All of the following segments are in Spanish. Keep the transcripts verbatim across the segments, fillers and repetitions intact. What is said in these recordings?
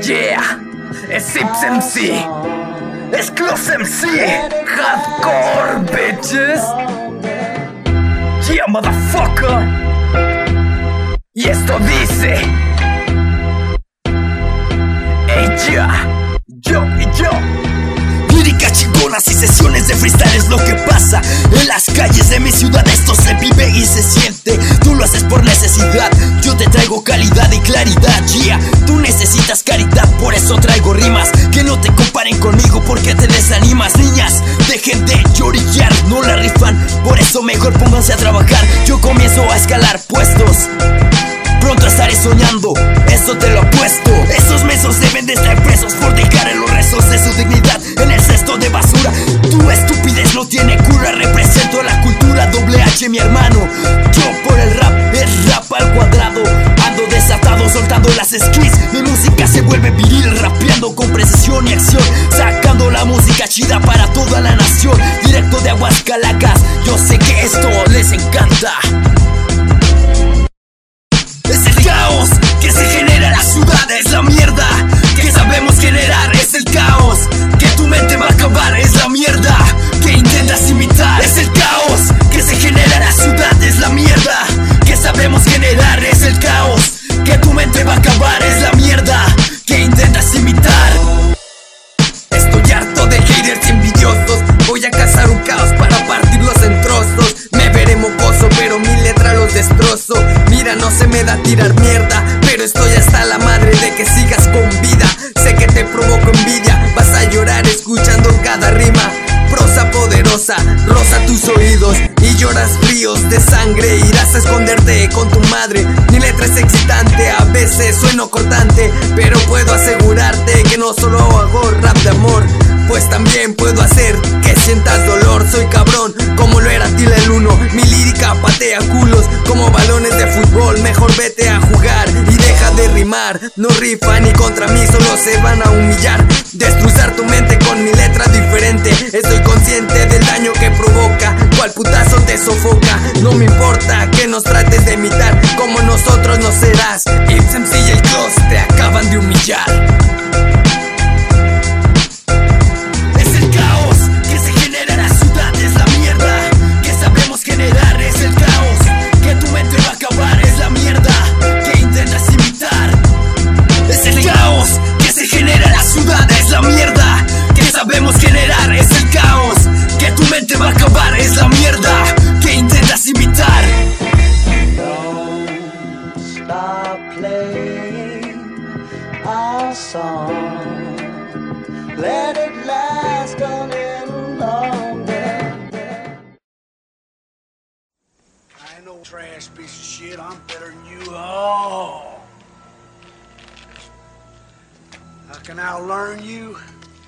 Yeah, es Sips M C, es Close M C, hardcore bitches. Yeah, motherfucker. Y esto dice: ella, yo y yo. Líricas chingonas y sesiones de freestyle es lo que pasa en las calles de mi ciudad. Esto se vive y se siente. Tú lo haces por necesidad, yo te traigo calidad y claridad. Yeah, tú necesitas caridad, por eso traigo rimas que no te comparen conmigo porque te desanimas. Niñas, dejen de llorillar, no la rifan, por eso mejor pónganse a trabajar. Yo comienzo a escalar puestos, pronto estaré soñando, esto te lo apuesto. Esos mensos deben de estar presos por dejar en los restos de su dignidad en el cesto de basura. Tu estupidez no tiene cura, represento la cultura. Doble H, mi hermano, yo por el rap, es rap al cuadrado. Ando desatado, soltando las skills. Mi música se vuelve viril, rapeando con precisión y acción, sacando la música chida para toda la nación. Directo de Aguas Calacas, yo sé que esto les encanta. Es el caos que se genera en la ciudad, es la mierda que sabemos generar, es el caos que tu mente va a acabar, es la mierda que intentas imitar. Es el caos que se genera en la ciudad, es la mierda que sabemos generar, es el caos que tu mente va a acabar, es la mierda que intentas imitar. Estoy harto de haters y envidiosos, voy a cazar un caos para partirlos en trozos. Me veré mocoso pero mi letra los destrozo. Mira, no se me da tirar mierda, pero estoy hasta la madre de que sigas con vida. Sé que te provoco envidia, vas a llorar escuchando cada rima. Prosa poderosa, roza tus oídos y lloras fríos de sangre. Irás a esconderte con tu madre. Mi letra es excitante, a veces sueno cortante, pero puedo asegurarte que no solo hago rap de amor, pues también puedo hacer que sientas dolor. Soy cabrón como lo era Tila el uno. Mi lírica patea culos como balones de fútbol. Mejor vete a jugar y deja de rimar. No rifan ni contra mí, solo se van a humillar. Destrozar tu mente con mi letra diferente. Estoy consciente del daño que provoca. Cual putazo te sofoca. No me importa que nos trates de imitar, como nosotros no serás. Sips M C y el Close te acaban de humillar. Sabemos generar, es el caos que tu mente va a acabar, es la mierda que intentas imitar. Don't stop playing our song. Let it last a little longer. I ain't no trash piece of shit, I'm better than you all. How can I learn you?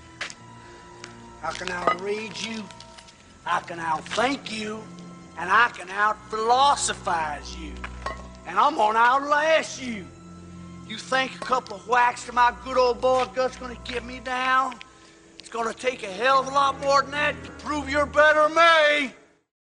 I can out-read you, I can out-think you, and I can out-philosophize you. And I'm gonna outlast you. You think a couple of whacks to my good old boy gut's gonna get me down? It's gonna take a hell of a lot more than that to prove you're better than me.